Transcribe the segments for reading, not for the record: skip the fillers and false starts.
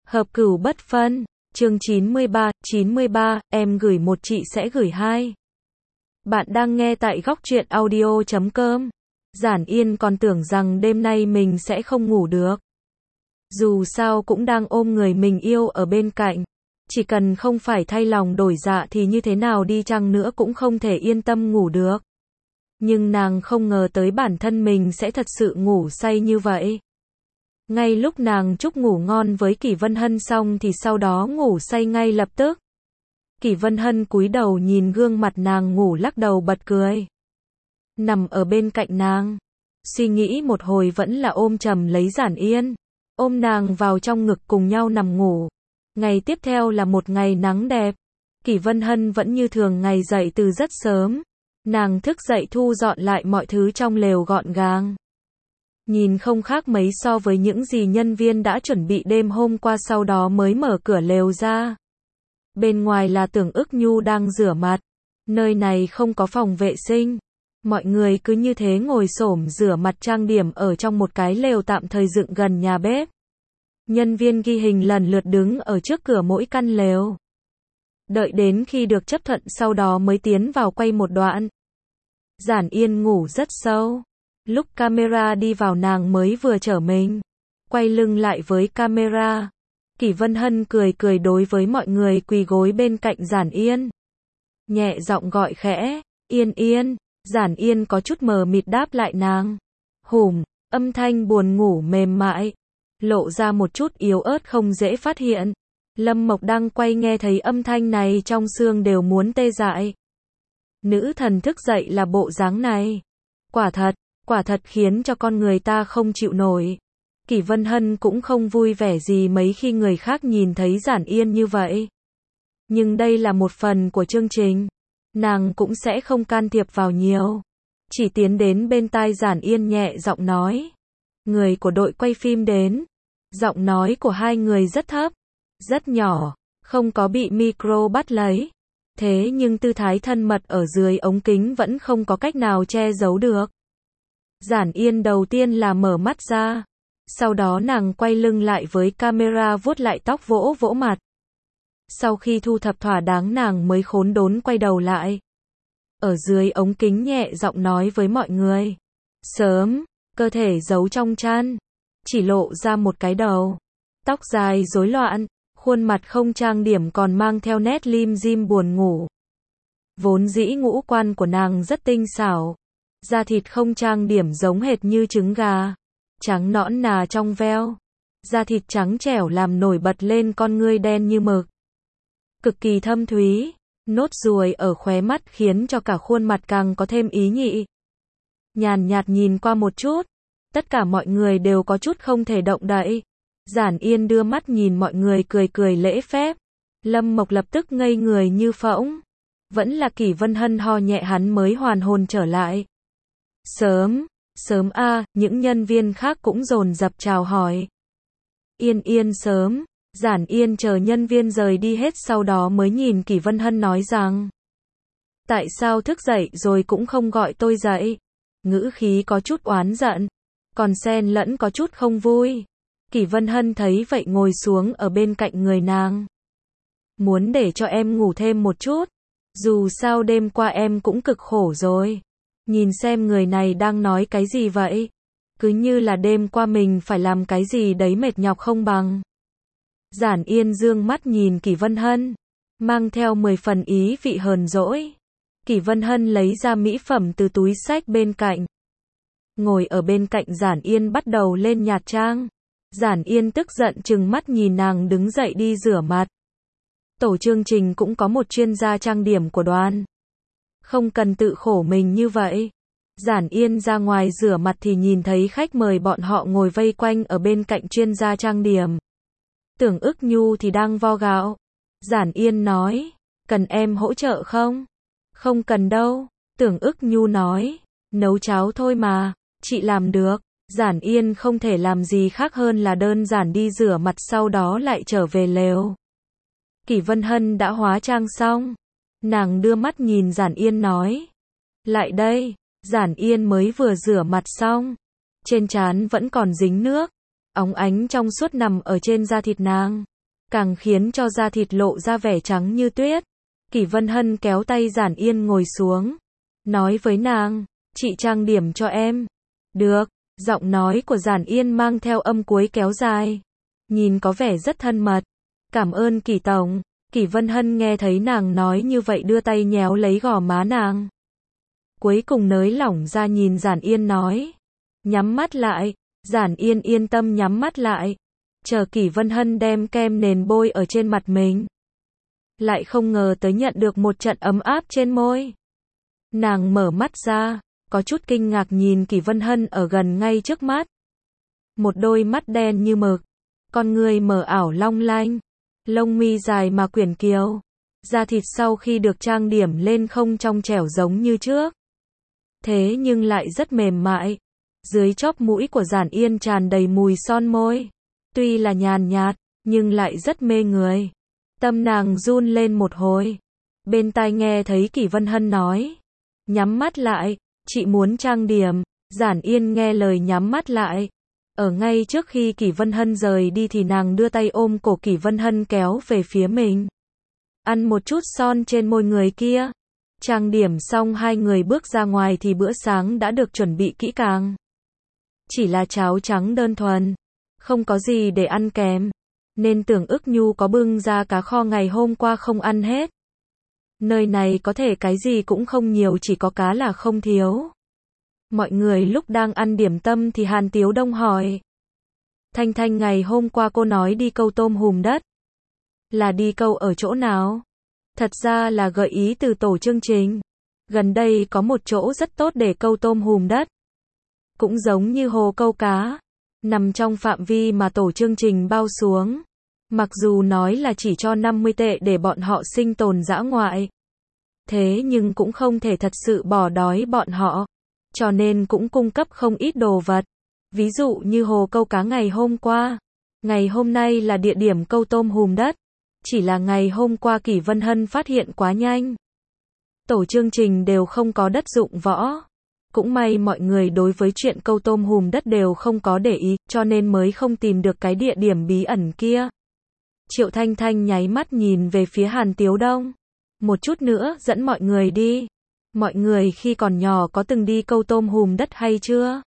Hợp cửu bất phân, chương 93, em gửi một chị sẽ gửi hai. Bạn đang nghe tại góc truyện audio.com. Giản Yên còn tưởng rằng đêm nay mình sẽ không ngủ được. Dù sao cũng đang ôm người mình yêu ở bên cạnh. Chỉ cần không phải thay lòng đổi dạ thì như thế nào đi chăng nữa cũng không thể yên tâm ngủ được. Nhưng nàng không ngờ tới bản thân mình sẽ thật sự ngủ say như vậy. Ngay lúc nàng chúc ngủ ngon với Kỷ Vân Hân xong thì sau đó ngủ say ngay lập tức. Kỷ Vân Hân cúi đầu nhìn gương mặt nàng ngủ lắc đầu bật cười. Nằm ở bên cạnh nàng, suy nghĩ một hồi vẫn là ôm chầm lấy Giản Yên, ôm nàng vào trong ngực cùng nhau nằm ngủ. Ngày tiếp theo là một ngày nắng đẹp. Kỷ Vân Hân vẫn như thường ngày dậy từ rất sớm. Nàng thức dậy thu dọn lại mọi thứ trong lều gọn gàng. Nhìn không khác mấy so với những gì nhân viên đã chuẩn bị đêm hôm qua, sau đó mới mở cửa lều ra. Bên ngoài là Tưởng Ức Nhu đang rửa mặt. Nơi này không có phòng vệ sinh. Mọi người cứ như thế ngồi xổm rửa mặt trang điểm ở trong một cái lều tạm thời dựng gần nhà bếp. Nhân viên ghi hình lần lượt đứng ở trước cửa mỗi căn lều. Đợi đến khi được chấp thuận sau đó mới tiến vào quay một đoạn. Giản Yên ngủ rất sâu. Lúc camera đi vào nàng mới vừa trở mình. Quay lưng lại với camera. Kỷ Vân Hân cười cười đối với mọi người quỳ gối bên cạnh Giản Yên. Nhẹ giọng gọi khẽ, Yên Yên. Giản Yên có chút mờ mịt đáp lại nàng. Hùm, âm thanh buồn ngủ mềm mại. Lộ ra một chút yếu ớt không dễ phát hiện. Lâm Mộc đang quay nghe thấy âm thanh này trong xương đều muốn tê dại. Nữ thần thức dậy là bộ dáng này. Quả thật khiến cho con người ta không chịu nổi. Kỷ Vân Hân cũng không vui vẻ gì mấy khi người khác nhìn thấy Giản Yên như vậy. Nhưng đây là một phần của chương trình. Nàng cũng sẽ không can thiệp vào nhiều. Chỉ tiến đến bên tai Giản Yên nhẹ giọng nói. Người của đội quay phim đến. Giọng nói của hai người rất thấp, rất nhỏ, không có bị micro bắt lấy. Thế nhưng tư thái thân mật ở dưới ống kính vẫn không có cách nào che giấu được. Giản Yên đầu tiên là mở mắt ra. Sau đó nàng quay lưng lại với camera vuốt lại tóc vỗ vỗ mặt. Sau khi thu thập thỏa đáng nàng mới khốn đốn quay đầu lại. Ở dưới ống kính nhẹ giọng nói với mọi người. Sớm, cơ thể giấu trong chăn. Chỉ lộ ra một cái đầu. Tóc dài rối loạn, khuôn mặt không trang điểm còn mang theo nét lim dim buồn ngủ. Vốn dĩ ngũ quan của nàng rất tinh xảo. Da thịt không trang điểm giống hệt như trứng gà. Trắng nõn nà trong veo. Da thịt trắng trẻo làm nổi bật lên con ngươi đen như mực. Cực kỳ thâm thúy. Nốt ruồi ở khóe mắt khiến cho cả khuôn mặt càng có thêm ý nhị. Nhàn nhạt nhìn qua một chút. Tất cả mọi người đều có chút không thể động đậy. Giản Yên đưa mắt nhìn mọi người cười cười lễ phép. Lâm Mộc lập tức ngây người như phỗng. Vẫn là Kỷ Vân Hân ho nhẹ hắn mới hoàn hồn trở lại. Sớm a, những nhân viên khác cũng dồn dập chào hỏi. Yên Yên sớm. Giản Yên chờ nhân viên rời đi hết sau đó mới nhìn Kỷ Vân Hân nói rằng. Tại sao thức dậy rồi cũng không gọi tôi dậy? Ngữ khí có chút oán giận. Còn xen lẫn có chút không vui. Kỷ Vân Hân thấy vậy ngồi xuống ở bên cạnh người nàng. Muốn để cho em ngủ thêm một chút. Dù sao đêm qua em cũng cực khổ rồi. Nhìn xem người này đang nói cái gì vậy. Cứ như là đêm qua mình phải làm cái gì đấy mệt nhọc không bằng. Giản Yên dương mắt nhìn Kỷ Vân Hân. Mang theo 10 phần ý vị hờn dỗi. Kỷ Vân Hân lấy ra mỹ phẩm từ túi xách bên cạnh. Ngồi ở bên cạnh Giản Yên bắt đầu lên nhạt trang. Giản Yên tức giận trừng mắt nhìn nàng đứng dậy đi rửa mặt. Tổ chương trình cũng có một chuyên gia trang điểm của đoàn. Không cần tự khổ mình như vậy. Giản Yên ra ngoài rửa mặt thì nhìn thấy khách mời bọn họ ngồi vây quanh ở bên cạnh chuyên gia trang điểm. Tưởng Ức Nhu thì đang vo gạo. Giản Yên nói, cần em hỗ trợ không? Không cần đâu. Tưởng Ức Nhu nói, nấu cháo thôi mà, chị làm được. Giản Yên không thể làm gì khác hơn là đơn giản đi rửa mặt sau đó lại trở về lều. Kỷ Vân Hân đã hóa trang xong. Nàng đưa mắt nhìn Giản Yên nói. Lại đây. Giản Yên mới vừa rửa mặt xong. Trên trán vẫn còn dính nước. Óng ánh trong suốt nằm ở trên da thịt nàng. càng khiến cho da thịt lộ ra vẻ trắng như tuyết. Kỷ Vân Hân kéo tay Giản Yên ngồi xuống, nói với nàng, chị trang điểm cho em. Được, giọng nói của Giản Yên mang theo âm cuối kéo dài, nhìn có vẻ rất thân mật. Cảm ơn Kỷ tổng. Kỷ Vân Hân nghe thấy nàng nói như vậy đưa tay nhéo lấy gò má nàng. Cuối cùng nới lỏng ra nhìn Giản Yên nói, nhắm mắt lại. Giản Yên yên tâm nhắm mắt lại, chờ Kỷ Vân Hân đem kem nền bôi ở trên mặt mình. Lại không ngờ tới nhận được một trận ấm áp trên môi. Nàng mở mắt ra, có chút kinh ngạc nhìn Kỷ Vân Hân ở gần ngay trước mắt. Một đôi mắt đen như mực, con người mờ ảo long lanh, lông mi dài mà quyển kiều, da thịt sau khi được trang điểm lên không trong trẻo giống như trước, thế nhưng lại rất mềm mại. Dưới chóp mũi của Giản Yên tràn đầy mùi son môi, tuy là nhàn nhạt, nhưng lại rất mê người. Tâm nàng run lên một hồi. Bên tai nghe thấy Kỷ Vân Hân nói, nhắm mắt lại, chị muốn trang điểm. Giản Yên nghe lời nhắm mắt lại. Ở ngay trước khi Kỷ Vân Hân rời đi thì nàng đưa tay ôm cổ Kỷ Vân Hân kéo về phía mình. Ăn một chút son trên môi người kia. Trang điểm xong hai người bước ra ngoài thì bữa sáng đã được chuẩn bị kỹ càng. Chỉ là cháo trắng đơn thuần, không có gì để ăn kèm, nên Tưởng Ức Nhu có bưng ra cá kho ngày hôm qua không ăn hết. Nơi này có thể cái gì cũng không nhiều, chỉ có cá là không thiếu. Mọi người lúc đang ăn điểm tâm thì Hàn Tiếu Đông hỏi, Thanh Thanh ngày hôm qua cô nói đi câu tôm hùm đất, là đi câu ở chỗ nào? Thật ra là gợi ý từ tổ chương trình. Gần đây có một chỗ rất tốt để câu tôm hùm đất, cũng giống như hồ câu cá, nằm trong phạm vi mà tổ chương trình bao xuống. Mặc dù nói là chỉ cho 50 tệ để bọn họ sinh tồn dã ngoại, thế nhưng cũng không thể thật sự bỏ đói bọn họ, cho nên cũng cung cấp không ít đồ vật. Ví dụ như hồ câu cá ngày hôm qua, ngày hôm nay là địa điểm câu tôm hùm đất. Chỉ là ngày hôm qua Kỷ Vân Hân phát hiện quá nhanh, tổ chương trình đều không có đất dụng võ. Cũng may mọi người đối với chuyện câu tôm hùm đất đều không có để ý, cho nên mới không tìm được cái địa điểm bí ẩn kia. Triệu Thanh Thanh nháy mắt nhìn về phía Hàn Tiếu Đông. Một chút nữa dẫn mọi người đi. Mọi người khi còn nhỏ có từng đi câu tôm hùm đất hay chưa?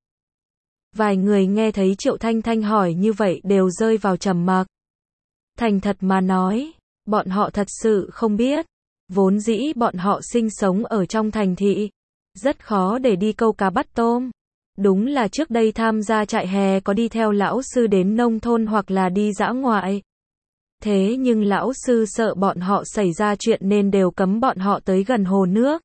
Vài người nghe thấy Triệu Thanh Thanh hỏi như vậy đều rơi vào trầm mặc. Thành thật mà nói, bọn họ thật sự không biết. Vốn dĩ bọn họ sinh sống ở trong thành thị, rất khó để đi câu cá bắt tôm. Đúng là trước đây tham gia trại hè có đi theo lão sư đến nông thôn hoặc là đi dã ngoại. Thế nhưng lão sư sợ bọn họ xảy ra chuyện nên đều cấm bọn họ tới gần hồ nước.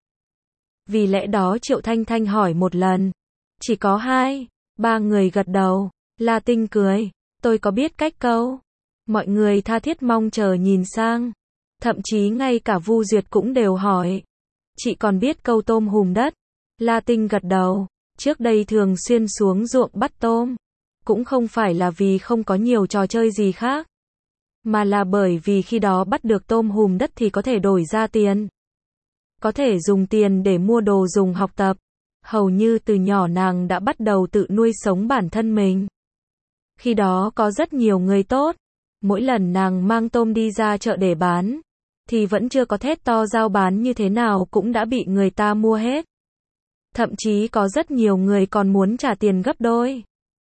Vì lẽ đó Triệu Thanh Thanh hỏi một lần. Chỉ có 2-3 người gật đầu. La Tinh cười. Tôi có biết cách câu. Mọi người tha thiết mong chờ nhìn sang. Thậm chí ngay cả Vu Duyệt cũng đều hỏi. Chị còn biết câu tôm hùm đất. La Tinh gật đầu. Trước đây thường xuyên xuống ruộng bắt tôm. Cũng không phải là vì không có nhiều trò chơi gì khác, mà là bởi vì khi đó bắt được tôm hùm đất thì có thể đổi ra tiền. Có thể dùng tiền để mua đồ dùng học tập. Hầu như từ nhỏ nàng đã bắt đầu tự nuôi sống bản thân mình. Khi đó có rất nhiều người tốt. Mỗi lần nàng mang tôm đi ra chợ để bán, thì vẫn chưa có thét to giao bán như thế nào cũng đã bị người ta mua hết. Thậm chí có rất nhiều người còn muốn trả tiền gấp đôi.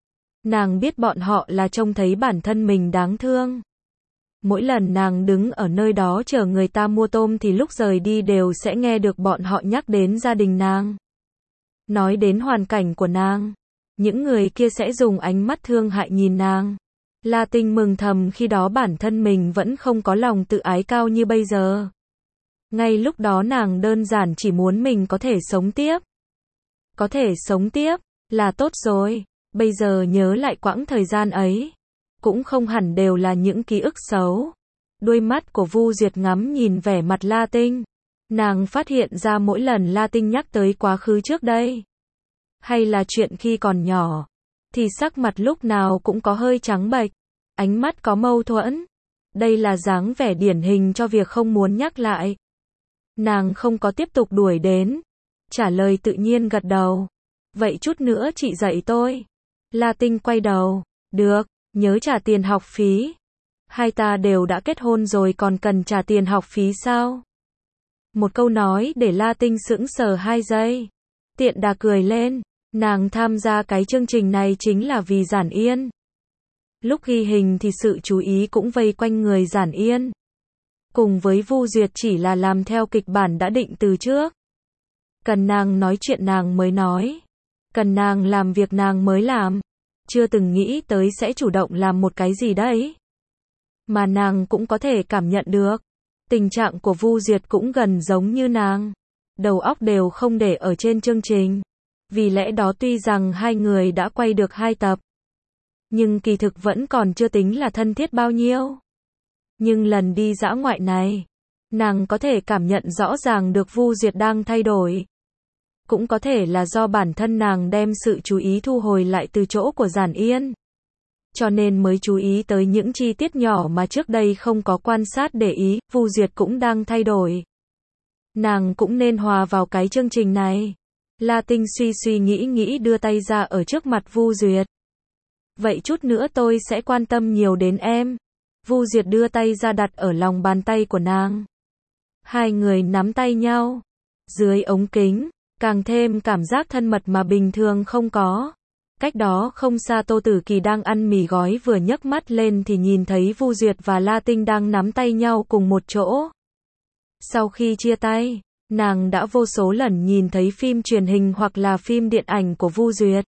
Nàng biết bọn họ là trông thấy bản thân mình đáng thương. Mỗi lần nàng đứng ở nơi đó chờ người ta mua tôm thì lúc rời đi đều sẽ nghe được bọn họ nhắc đến gia đình nàng, nói đến hoàn cảnh của nàng. Những người kia sẽ dùng ánh mắt thương hại nhìn nàng. La Tinh mừng thầm khi đó bản thân mình vẫn không có lòng tự ái cao như bây giờ. Ngay lúc đó nàng đơn giản chỉ muốn mình có thể sống tiếp. Có thể sống tiếp là tốt rồi. Bây giờ nhớ lại quãng thời gian ấy, cũng không hẳn đều là những ký ức xấu. Đôi mắt của Vu Duyệt ngắm nhìn vẻ mặt La Tinh. Nàng phát hiện ra mỗi lần La Tinh nhắc tới quá khứ trước đây, hay là chuyện khi còn nhỏ, thì sắc mặt lúc nào cũng có hơi trắng bệch, ánh mắt có mâu thuẫn. Đây là dáng vẻ điển hình cho việc không muốn nhắc lại. Nàng không có tiếp tục đuổi đến, trả lời tự nhiên gật đầu. Vậy chút nữa chị dạy tôi. La Tinh quay đầu. Được, nhớ trả tiền học phí. Hai ta đều đã kết hôn rồi còn cần trả tiền học phí sao? Một câu nói để La Tinh sững sờ 2 giây. Tiện đà cười lên, nàng tham gia cái chương trình này chính là vì Giản Yên. Lúc ghi hình thì sự chú ý cũng vây quanh người Giản Yên. Cùng với Vu Duyệt chỉ là làm theo kịch bản đã định từ trước. Cần nàng nói chuyện nàng mới nói. Cần nàng làm việc nàng mới làm. Chưa từng nghĩ tới sẽ chủ động làm một cái gì đấy. Mà nàng cũng có thể cảm nhận được. Tình trạng của Vu Duyệt cũng gần giống như nàng. Đầu óc đều không để ở trên chương trình. Vì lẽ đó tuy rằng hai người đã quay được 2 tập. Nhưng kỳ thực vẫn còn chưa tính là thân thiết bao nhiêu. Nhưng lần đi dã ngoại này, nàng có thể cảm nhận rõ ràng được Vu Duyệt đang thay đổi. Cũng có thể là do bản thân nàng đem sự chú ý thu hồi lại từ chỗ của Giản Yên. Cho nên mới chú ý tới những chi tiết nhỏ mà trước đây không có quan sát để ý, Vu Duyệt cũng đang thay đổi. Nàng cũng nên hòa vào cái chương trình này. La Tinh suy nghĩ đưa tay ra ở trước mặt Vu Duyệt. Vậy chút nữa tôi sẽ quan tâm nhiều đến em. Vu Duyệt đưa tay ra đặt ở lòng bàn tay của nàng. Hai người nắm tay nhau. Dưới ống kính, càng thêm cảm giác thân mật mà bình thường không có. Cách đó không xa Tô Tử Kỳ đang ăn mì gói vừa nhấc mắt lên thì nhìn thấy Vu Duyệt và La Tinh đang nắm tay nhau cùng một chỗ. Sau khi chia tay, nàng đã vô số lần nhìn thấy phim truyền hình hoặc là phim điện ảnh của Vu Duyệt.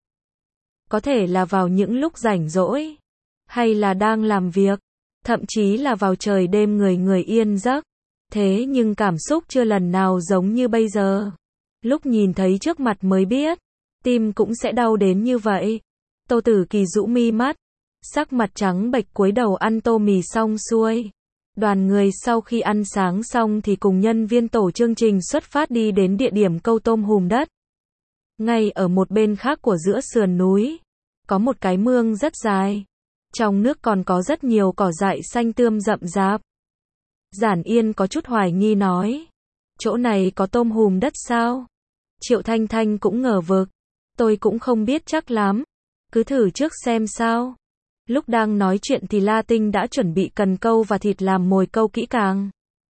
Có thể là vào những lúc rảnh rỗi, hay là đang làm việc, thậm chí là vào trời đêm người yên giấc. Thế nhưng cảm xúc chưa lần nào giống như bây giờ. Lúc nhìn thấy trước mặt mới biết, tim cũng sẽ đau đến như vậy. Tô Tử Kỳ rũ mi mắt, sắc mặt trắng bệch cúi đầu ăn tô mì xong xuôi. Đoàn người sau khi ăn sáng xong thì cùng nhân viên tổ chương trình xuất phát đi đến địa điểm câu tôm hùm đất. Ngay ở một bên khác của giữa sườn núi, có một cái mương rất dài. Trong nước còn có rất nhiều cỏ dại xanh tươm rậm rạp. Giản Yên có chút hoài nghi nói, chỗ này có tôm hùm đất sao? Triệu Thanh Thanh cũng ngờ vực, tôi cũng không biết chắc lắm, cứ thử trước xem sao. Lúc đang nói chuyện thì La Tinh đã chuẩn bị cần câu và thịt làm mồi câu kỹ càng.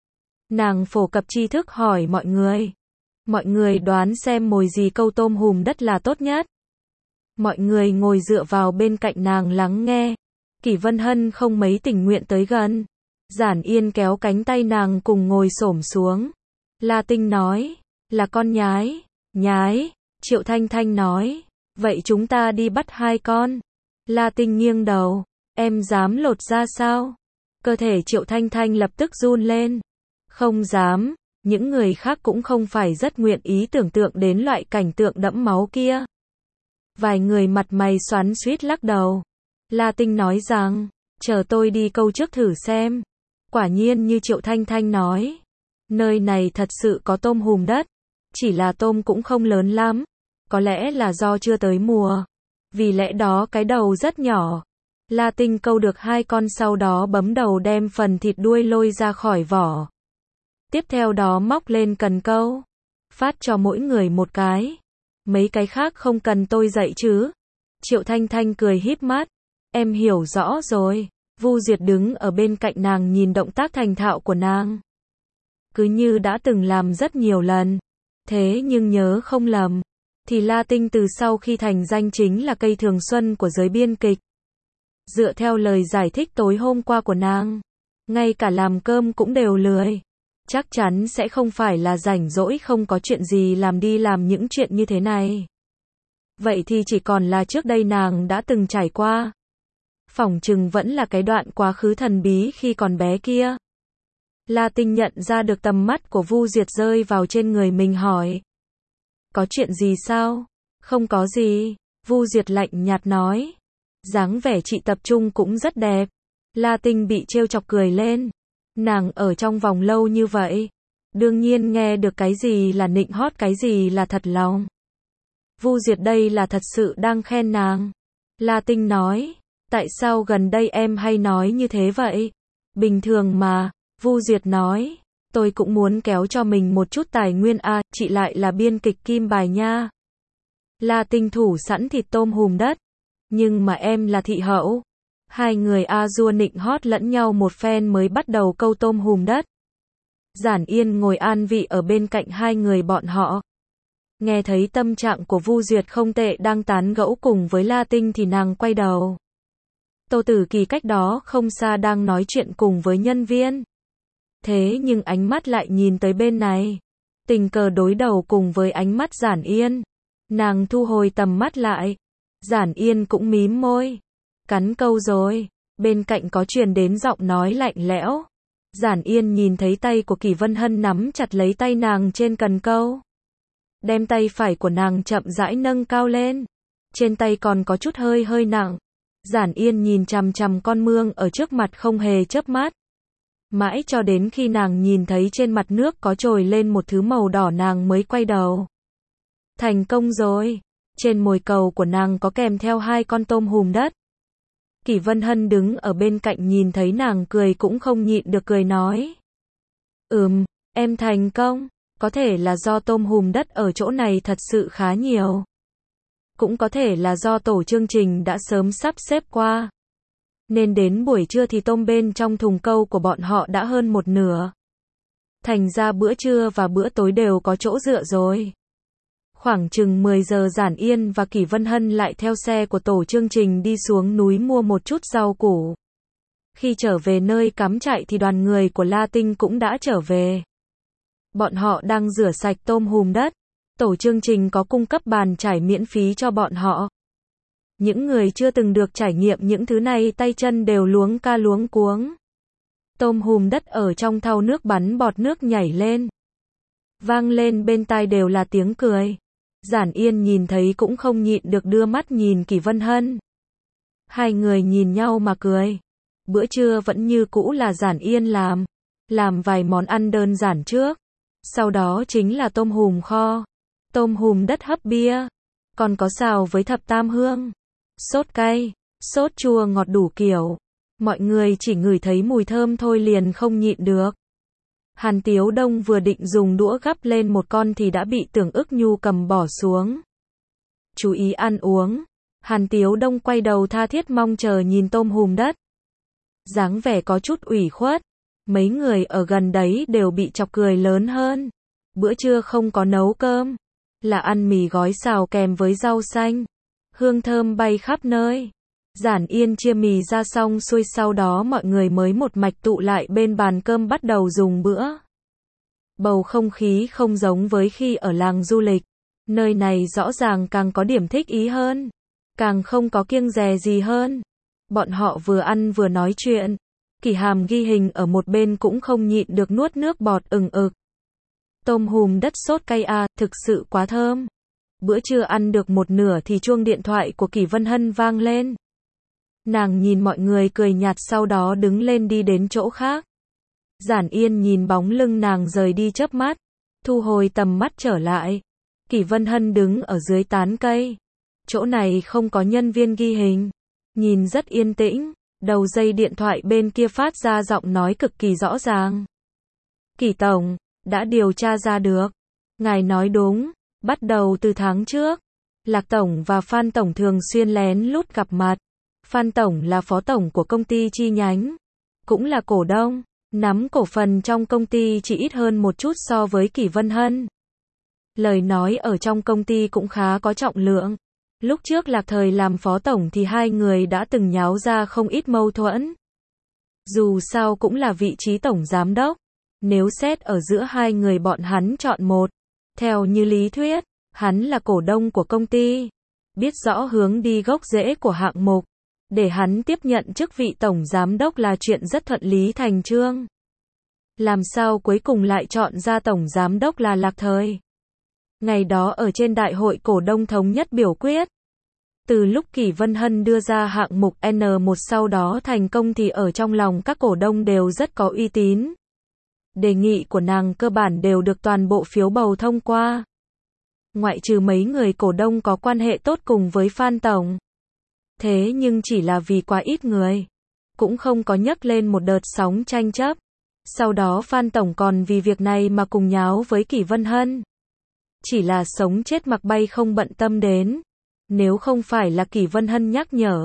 Nàng phổ cập tri thức hỏi mọi người. Mọi người đoán xem mồi gì câu tôm hùm đất là tốt nhất. Mọi người ngồi dựa vào bên cạnh nàng lắng nghe. Kỷ Vân Hân không mấy tình nguyện tới gần. Giản Yên kéo cánh tay nàng cùng ngồi xổm xuống. La Tinh nói, là con nhái. Nhái. Triệu Thanh Thanh nói, vậy chúng ta đi bắt 2 con. La Tinh nghiêng đầu, em dám lột ra sao? Cơ thể Triệu Thanh Thanh lập tức run lên. Không dám, những người khác cũng không phải rất nguyện ý tưởng tượng đến loại cảnh tượng đẫm máu kia. Vài người mặt mày xoắn xuýt lắc đầu. La Tinh nói rằng, chờ tôi đi câu trước thử xem. Quả nhiên như Triệu Thanh Thanh nói, nơi này thật sự có tôm hùm đất, chỉ là tôm cũng không lớn lắm, có lẽ là do chưa tới mùa. Vì lẽ đó cái đầu rất nhỏ. La Tinh câu được 2 con sau đó bấm đầu đem phần thịt đuôi lôi ra khỏi vỏ. Tiếp theo đó móc lên cần câu, phát cho mỗi người một cái. Mấy cái khác không cần tôi dạy chứ? Triệu Thanh Thanh cười híp mắt. Em hiểu rõ rồi. Vu Duyệt đứng ở bên cạnh nàng nhìn động tác thành thạo của nàng. Cứ như đã từng làm rất nhiều lần. Thế nhưng nhớ không lầm, thì La Tinh từ sau khi thành danh chính là cây thường xuân của giới biên kịch. Dựa theo lời giải thích tối hôm qua của nàng, ngay cả làm cơm cũng đều lười. Chắc chắn sẽ không phải là rảnh rỗi không có chuyện gì làm đi làm những chuyện như thế này. Vậy thì chỉ còn là trước đây nàng đã từng trải qua. Phỏng chừng vẫn là cái đoạn quá khứ thần bí khi còn bé kia. La Tinh nhận ra được tầm mắt của Vu Duyệt rơi vào trên người mình hỏi. Có chuyện gì sao? Không có gì. Vu Duyệt lạnh nhạt nói. Dáng vẻ chị tập trung cũng rất đẹp. La Tinh bị trêu chọc cười lên. Nàng ở trong vòng lâu như vậy, đương nhiên nghe được cái gì là nịnh hót cái gì là thật lòng. Vu Duyệt đây là thật sự đang khen nàng. La Tinh nói, tại sao gần đây em hay nói như thế vậy? Bình thường mà. Vu Duyệt nói, tôi cũng muốn kéo cho mình một chút tài nguyên à, chị lại là biên kịch kim bài nha. La Tinh thủ sẵn thịt tôm hùm đất, nhưng mà em là thị hậu. Hai người a dua nịnh hót lẫn nhau một phen mới bắt đầu câu tôm hùm đất. Giản Yên ngồi an vị ở bên cạnh hai người bọn họ. Nghe thấy tâm trạng của Vu Duyệt không tệ đang tán gẫu cùng với La Tinh thì nàng quay đầu. Tô Tử Kỳ cách đó không xa đang nói chuyện cùng với nhân viên. Thế nhưng ánh mắt lại nhìn tới bên này. Tình cờ đối đầu cùng với ánh mắt Giản Yên. Nàng thu hồi tầm mắt lại. Giản Yên cũng mím môi. Cắn câu rồi. Bên cạnh có truyền đến giọng nói lạnh lẽo. Giản Yên nhìn thấy tay của Kỷ Vân Hân nắm chặt lấy tay nàng trên cần câu. Đem tay phải của nàng chậm rãi nâng cao lên. Trên tay còn có chút hơi hơi nặng. Giản Yên nhìn chằm chằm con mương ở trước mặt không hề chớp mắt. Mãi cho đến khi nàng nhìn thấy trên mặt nước có trồi lên một thứ màu đỏ nàng mới quay đầu. Thành công rồi. Trên mồi cầu của nàng có kèm theo hai con tôm hùm đất. Kỷ Vân Hân đứng ở bên cạnh nhìn thấy nàng cười cũng không nhịn được cười nói. Em thành công. Có thể là do tôm hùm đất ở chỗ này thật sự khá nhiều. Cũng có thể là do tổ chương trình đã sớm sắp xếp qua. Nên đến buổi trưa thì tôm bên trong thùng câu của bọn họ đã hơn một nửa. Thành ra bữa trưa và bữa tối đều có chỗ dựa rồi. Khoảng chừng 10 giờ Giản Yên và Kỷ Vân Hân lại theo xe của tổ chương trình đi xuống núi mua một chút rau củ. Khi trở về nơi cắm trại thì đoàn người của La Tinh cũng đã trở về. Bọn họ đang rửa sạch tôm hùm đất. Tổ chương trình có cung cấp bàn chải miễn phí cho bọn họ. Những người chưa từng được trải nghiệm những thứ này tay chân đều luống ca luống cuống. Tôm hùm đất ở trong thau nước bắn bọt nước nhảy lên. Vang lên bên tai đều là tiếng cười. Giản Yên nhìn thấy cũng không nhịn được đưa mắt nhìn Kỷ Vân Hân. Hai người nhìn nhau mà cười. Bữa trưa vẫn như cũ là Giản Yên làm vài món ăn đơn giản trước. Sau đó chính là tôm hùm kho, tôm hùm đất hấp bia, còn có xào với thập tam hương, sốt cay, sốt chua ngọt đủ kiểu. Mọi người chỉ ngửi thấy mùi thơm thôi liền không nhịn được. Hàn Tiếu Đông vừa định dùng đũa gắp lên một con thì đã bị Tưởng Ức Nhu cầm bỏ xuống. Chú ý ăn uống. Hàn Tiếu Đông quay đầu tha thiết mong chờ nhìn tôm hùm đất. Dáng vẻ có chút ủy khuất. Mấy người ở gần đấy đều bị chọc cười lớn hơn. Bữa trưa không có nấu cơm, là ăn mì gói xào kèm với rau xanh. Hương thơm bay khắp nơi. Giản Yên chia mì ra xong xuôi sau đó mọi người mới một mạch tụ lại bên bàn cơm bắt đầu dùng bữa. Bầu không khí không giống với khi ở làng du lịch. Nơi này rõ ràng càng có điểm thích ý hơn. Càng không có kiêng dè gì hơn. Bọn họ vừa ăn vừa nói chuyện. Kỷ Hàm ghi hình ở một bên cũng không nhịn được nuốt nước bọt ừng ực. Tôm hùm đất sốt cay thực sự quá thơm. Bữa trưa ăn được một nửa thì chuông điện thoại của Kỷ Vân Hân vang lên. Nàng nhìn mọi người cười nhạt sau đó đứng lên đi đến chỗ khác. Giản Yên nhìn bóng lưng nàng rời đi chớp mắt, thu hồi tầm mắt trở lại. Kỷ Vân Hân đứng ở dưới tán cây. Chỗ này không có nhân viên ghi hình, nhìn rất yên tĩnh. Đầu dây điện thoại bên kia phát ra giọng nói cực kỳ rõ ràng. Kỷ tổng, đã điều tra ra được. Ngài nói đúng, bắt đầu từ tháng trước, Lạc tổng và Phan tổng thường xuyên lén lút gặp mặt. Phan tổng là phó tổng của công ty chi nhánh, cũng là cổ đông, nắm cổ phần trong công ty chỉ ít hơn một chút so với Kỷ Vân Hân. Lời nói ở trong công ty cũng khá có trọng lượng. Lúc trước Lạc thời làm phó tổng thì hai người đã từng nháo ra không ít mâu thuẫn. Dù sao cũng là vị trí tổng giám đốc. Nếu xét ở giữa hai người bọn hắn chọn một. Theo như lý thuyết, hắn là cổ đông của công ty. Biết rõ hướng đi gốc rễ của hạng mục. Để hắn tiếp nhận chức vị tổng giám đốc là chuyện rất thuận lý thành chương. Làm sao cuối cùng lại chọn ra tổng giám đốc là Lạc thời? Ngày đó ở trên đại hội cổ đông thống nhất biểu quyết. Từ lúc Kỷ Vân Hân đưa ra hạng mục N1 sau đó thành công thì ở trong lòng các cổ đông đều rất có uy tín. Đề nghị của nàng cơ bản đều được toàn bộ phiếu bầu thông qua. Ngoại trừ mấy người cổ đông có quan hệ tốt cùng với Phan tổng. Thế nhưng chỉ là vì quá ít người. Cũng không có nhấc lên một đợt sóng tranh chấp. Sau đó Phan tổng còn vì việc này mà cùng nháo với Kỷ Vân Hân. Chỉ là sống chết mặc bay không bận tâm đến. Nếu không phải là Kỷ Vân Hân nhắc nhở,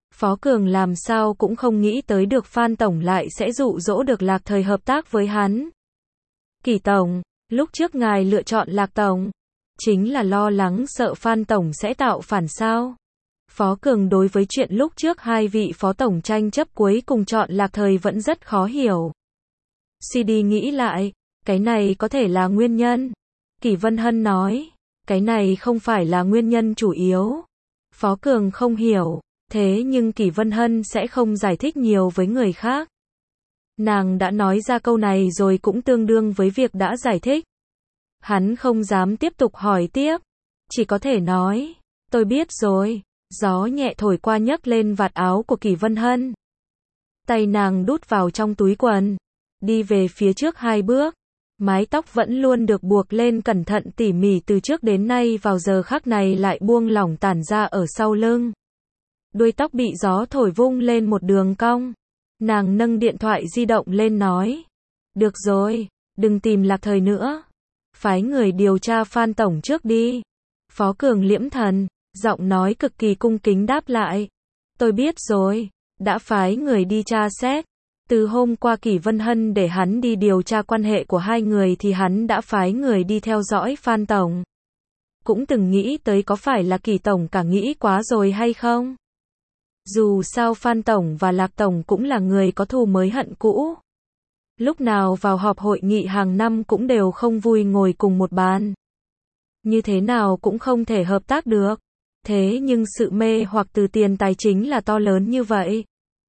Phó Cường làm sao cũng không nghĩ tới được Phan Tổng lại sẽ dụ dỗ được Lạc Thời hợp tác với hắn. Kỷ Tổng, lúc trước ngài lựa chọn Lạc Tổng, chính là lo lắng sợ Phan Tổng sẽ tạo phản sao? Phó Cường đối với chuyện lúc trước hai vị Phó Tổng tranh chấp cuối cùng chọn Lạc Thời vẫn rất khó hiểu. CD nghĩ lại, cái này có thể là nguyên nhân. Kỷ Vân Hân nói, cái này không phải là nguyên nhân chủ yếu. Phó Cường không hiểu, thế nhưng Kỷ Vân Hân sẽ không giải thích nhiều với người khác. Nàng đã nói ra câu này rồi cũng tương đương với việc đã giải thích. Hắn không dám tiếp tục hỏi tiếp, chỉ có thể nói, tôi biết rồi. Gió nhẹ thổi qua nhấc lên vạt áo của Kỷ Vân Hân. Tay nàng đút vào trong túi quần, đi về phía trước 2 bước. Mái tóc vẫn luôn được buộc lên cẩn thận tỉ mỉ từ trước đến nay vào giờ khắc này lại buông lỏng tản ra ở sau lưng. Đuôi tóc bị gió thổi vung lên một đường cong. Nàng nâng điện thoại di động lên nói, được rồi, đừng tìm Lạc Thời nữa. Phái người điều tra Phan Tổng trước đi. Phó Cường liễm thần, giọng nói cực kỳ cung kính đáp lại. Tôi biết rồi, đã phái người đi tra xét. Từ hôm qua Kỷ Vân Hân để hắn đi điều tra quan hệ của hai người thì hắn đã phái người đi theo dõi Phan Tổng. Cũng từng nghĩ tới có phải là Kỷ Tổng cả nghĩ quá rồi hay không? Dù sao Phan Tổng và Lạc Tổng cũng là người có thù mới hận cũ. Lúc nào vào họp hội nghị hàng năm cũng đều không vui ngồi cùng một bàn. Như thế nào cũng không thể hợp tác được. Thế nhưng sự mê hoặc từ tiền tài chính là to lớn như vậy.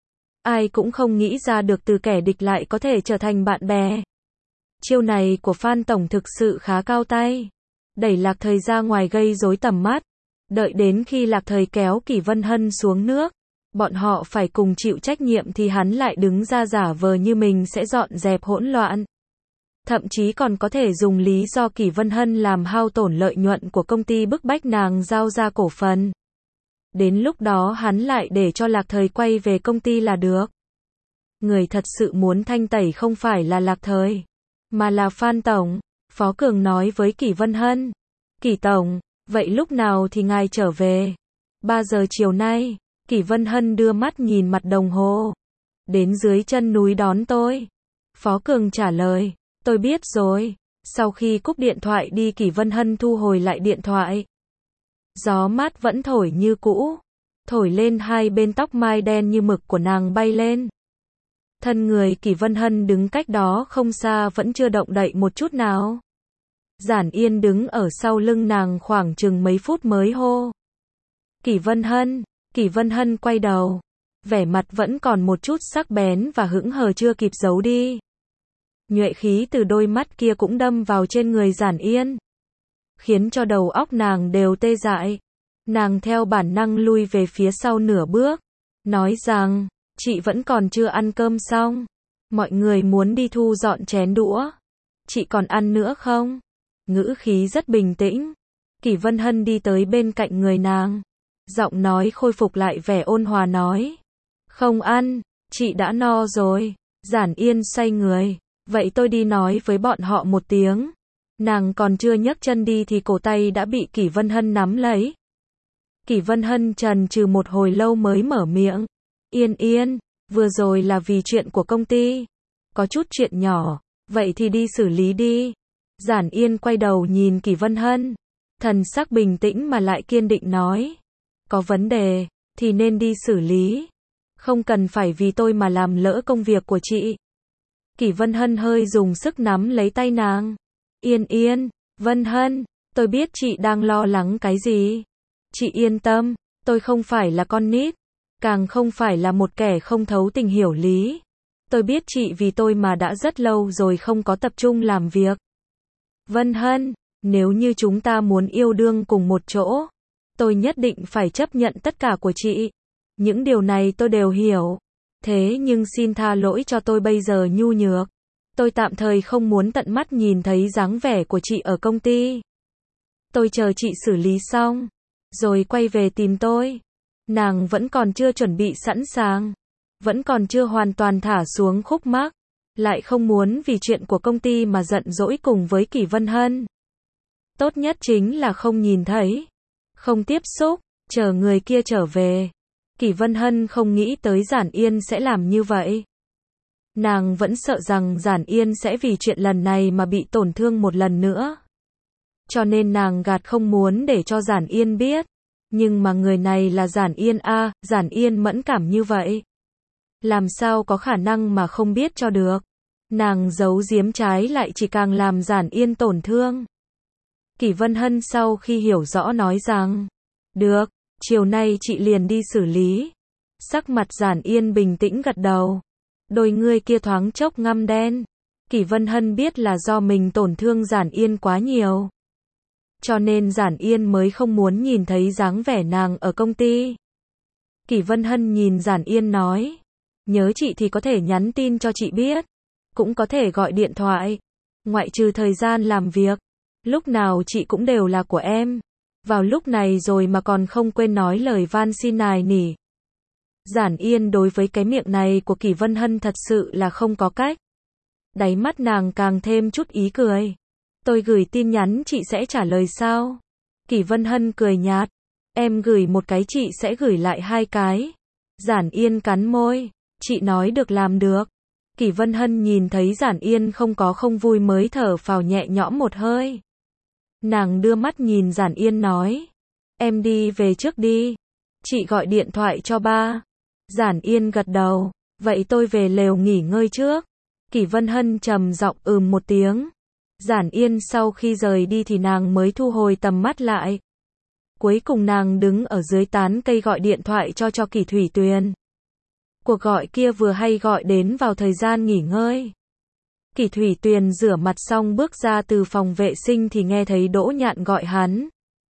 Ai cũng không nghĩ ra được từ kẻ địch lại có thể trở thành bạn bè. Chiêu này của Phan Tổng thực sự khá cao tay. Đẩy Lạc Thời ra ngoài gây rối tầm mắt. Đợi đến khi Lạc Thời kéo Kỷ Vân Hân xuống nước, bọn họ phải cùng chịu trách nhiệm thì hắn lại đứng ra giả vờ như mình sẽ dọn dẹp hỗn loạn. Thậm chí còn có thể dùng lý do Kỷ Vân Hân làm hao tổn lợi nhuận của công ty bức bách nàng giao ra cổ phần. Đến lúc đó hắn lại để cho Lạc Thời quay về công ty là được. Người thật sự muốn thanh tẩy không phải là Lạc Thời, mà là Phan Tổng. Phó Cường nói với Kỷ Vân Hân. Kỷ Tổng, vậy lúc nào thì ngài trở về? 3 giờ chiều nay. Kỷ Vân Hân đưa mắt nhìn mặt đồng hồ. Đến dưới chân núi đón tôi. Phó Cường trả lời. Tôi biết rồi. Sau khi cúp điện thoại đi Kỷ Vân Hân thu hồi lại điện thoại. Gió mát vẫn thổi như cũ. Thổi lên hai bên tóc mai đen như mực của nàng bay lên. Thân người Kỷ Vân Hân đứng cách đó không xa vẫn chưa động đậy một chút nào. Giản Yên đứng ở sau lưng nàng khoảng chừng mấy phút mới hô. Kỷ Vân Hân. Kỷ Vân Hân quay đầu. Vẻ mặt vẫn còn một chút sắc bén và hững hờ chưa kịp giấu đi. Nhuệ khí từ đôi mắt kia cũng đâm vào trên người Giản Yên. Khiến cho đầu óc nàng đều tê dại. Nàng theo bản năng lui về phía sau nửa bước. Nói rằng, chị vẫn còn chưa ăn cơm xong. Mọi người muốn đi thu dọn chén đũa. Chị còn ăn nữa không? Ngữ khí rất bình tĩnh. Kỷ Vân Hân đi tới bên cạnh người nàng. Giọng nói khôi phục lại vẻ ôn hòa nói. Không ăn, chị đã no rồi. Giản Yên xoay người. Vậy tôi đi nói với bọn họ một tiếng. Nàng còn chưa nhấc chân đi thì cổ tay đã bị Kỷ Vân Hân nắm lấy. Kỷ Vân Hân chần chừ một hồi lâu mới mở miệng. Yên Yên, vừa rồi là vì chuyện của công ty. Có chút chuyện nhỏ, vậy thì đi xử lý đi. Giản Yên quay đầu nhìn Kỷ Vân Hân. Thần sắc bình tĩnh mà lại kiên định nói. Có vấn đề, thì nên đi xử lý. Không cần phải vì tôi mà làm lỡ công việc của chị. Kỷ Vân Hân hơi dùng sức nắm lấy tay nàng. Yên Yên, Vân Hân, tôi biết chị đang lo lắng cái gì. Chị yên tâm, tôi không phải là con nít. Càng không phải là một kẻ không thấu tình hiểu lý. Tôi biết chị vì tôi mà đã rất lâu rồi không có tập trung làm việc. Vân Hân, nếu như chúng ta muốn yêu đương cùng một chỗ, tôi nhất định phải chấp nhận tất cả của chị. Những điều này tôi đều hiểu. Thế nhưng xin tha lỗi cho tôi bây giờ nhu nhược. Tôi tạm thời không muốn tận mắt nhìn thấy dáng vẻ của chị ở công ty. Tôi chờ chị xử lý xong, rồi quay về tìm tôi. Nàng vẫn còn chưa chuẩn bị sẵn sàng. Vẫn còn chưa hoàn toàn thả xuống khúc mắc. Lại không muốn vì chuyện của công ty mà giận dỗi cùng với Kỷ Vân Hân. Tốt nhất chính là không nhìn thấy. Không tiếp xúc, chờ người kia trở về. Kỷ Vân Hân không nghĩ tới Giản Yên sẽ làm như vậy. Nàng vẫn sợ rằng Giản Yên sẽ vì chuyện lần này mà bị tổn thương một lần nữa. Cho nên nàng gạt không muốn để cho Giản Yên biết. Nhưng mà người này là Giản Yên a, Giản Yên mẫn cảm như vậy. Làm sao có khả năng mà không biết cho được. Nàng giấu giếm trái lại chỉ càng làm Giản Yên tổn thương. Kỷ Vân Hân sau khi hiểu rõ nói rằng, được, chiều nay chị liền đi xử lý. Sắc mặt Giản Yên bình tĩnh gật đầu. Đôi ngươi kia thoáng chốc ngăm đen. Kỷ Vân Hân biết là do mình tổn thương Giản Yên quá nhiều. Cho nên Giản Yên mới không muốn nhìn thấy dáng vẻ nàng ở công ty. Kỷ Vân Hân nhìn Giản Yên nói, nhớ chị thì có thể nhắn tin cho chị biết. Cũng có thể gọi điện thoại. Ngoại trừ thời gian làm việc. Lúc nào chị cũng đều là của em. Vào lúc này rồi mà còn không quên nói lời van xin nài nỉ. Giản Yên đối với cái miệng này của Kỷ Vân Hân thật sự là không có cách. Đáy mắt nàng càng thêm chút ý cười. Tôi gửi tin nhắn chị sẽ trả lời sao? Kỷ Vân Hân cười nhạt. Em gửi một cái chị sẽ gửi lại 2 cái. Giản Yên cắn môi. Chị nói được làm được. Kỷ Vân Hân nhìn thấy Giản Yên không vui mới thở phào nhẹ nhõm một hơi. Nàng đưa mắt nhìn Giản Yên nói. Em đi về trước đi. Chị gọi điện thoại cho ba. Giản Yên gật đầu. Vậy tôi về lều nghỉ ngơi trước. Kỷ Vân Hân trầm giọng một tiếng. Giản Yên sau khi rời đi thì nàng mới thu hồi tầm mắt lại. Cuối cùng nàng đứng ở dưới tán cây gọi điện thoại cho Kỷ Thủy Tuyền. Cuộc gọi kia vừa hay gọi đến vào thời gian nghỉ ngơi. Kỷ Thủy Tuyền rửa mặt xong bước ra từ phòng vệ sinh thì nghe thấy Đỗ Nhạn gọi hắn.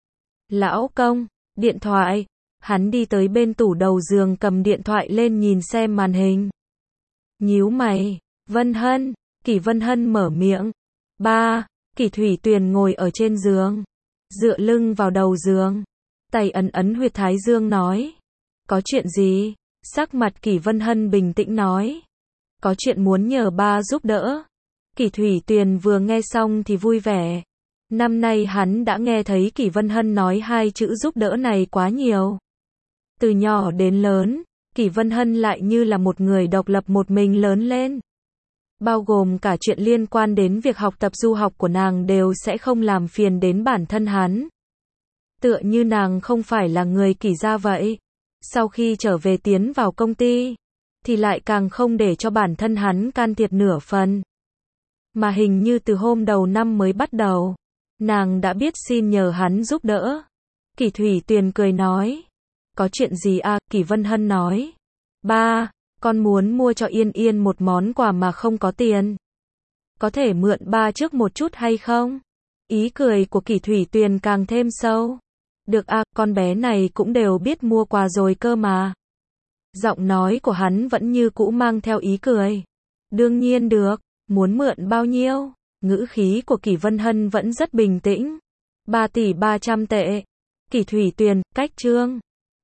Lão công, điện thoại. Hắn đi tới bên tủ đầu giường cầm điện thoại lên nhìn xem màn hình. Nhíu mày. Vân Hân. Kỷ Vân Hân mở miệng. Ba. Kỷ Thủy Tuyền ngồi ở trên giường. Dựa lưng vào đầu giường. Tay ấn huyệt thái dương nói. Có chuyện gì? Sắc mặt Kỷ Vân Hân bình tĩnh nói. Có chuyện muốn nhờ ba giúp đỡ. Kỷ Thủy Tuyền vừa nghe xong thì vui vẻ. Năm nay hắn đã nghe thấy Kỷ Vân Hân nói 2 chữ giúp đỡ này quá nhiều. Từ nhỏ đến lớn, Kỷ Vân Hân lại như là một người độc lập một mình lớn lên. Bao gồm cả chuyện liên quan đến việc học tập du học của nàng đều sẽ không làm phiền đến bản thân hắn. Tựa như nàng không phải là người Kỷ gia vậy. Sau khi trở về tiến vào công ty, thì lại càng không để cho bản thân hắn can thiệp nửa phần. Mà hình như từ hôm đầu năm mới bắt đầu, nàng đã biết xin nhờ hắn giúp đỡ. Kỷ Thủy Tuyền cười nói. Có chuyện gì à? Kỷ Vân Hân nói. Ba, con muốn mua cho Yên Yên một món quà mà không có tiền. Có thể mượn ba trước một chút hay không? Ý cười của Kỷ Thủy Tuyền càng thêm sâu. Được à, con bé này cũng đều biết mua quà rồi cơ mà. Giọng nói của hắn vẫn như cũ mang theo ý cười. Đương nhiên được, muốn mượn bao nhiêu? Ngữ khí của Kỷ Vân Hân vẫn rất bình tĩnh. 3 tỷ 300 tệ. Kỷ Thủy Tuyền, cách chương.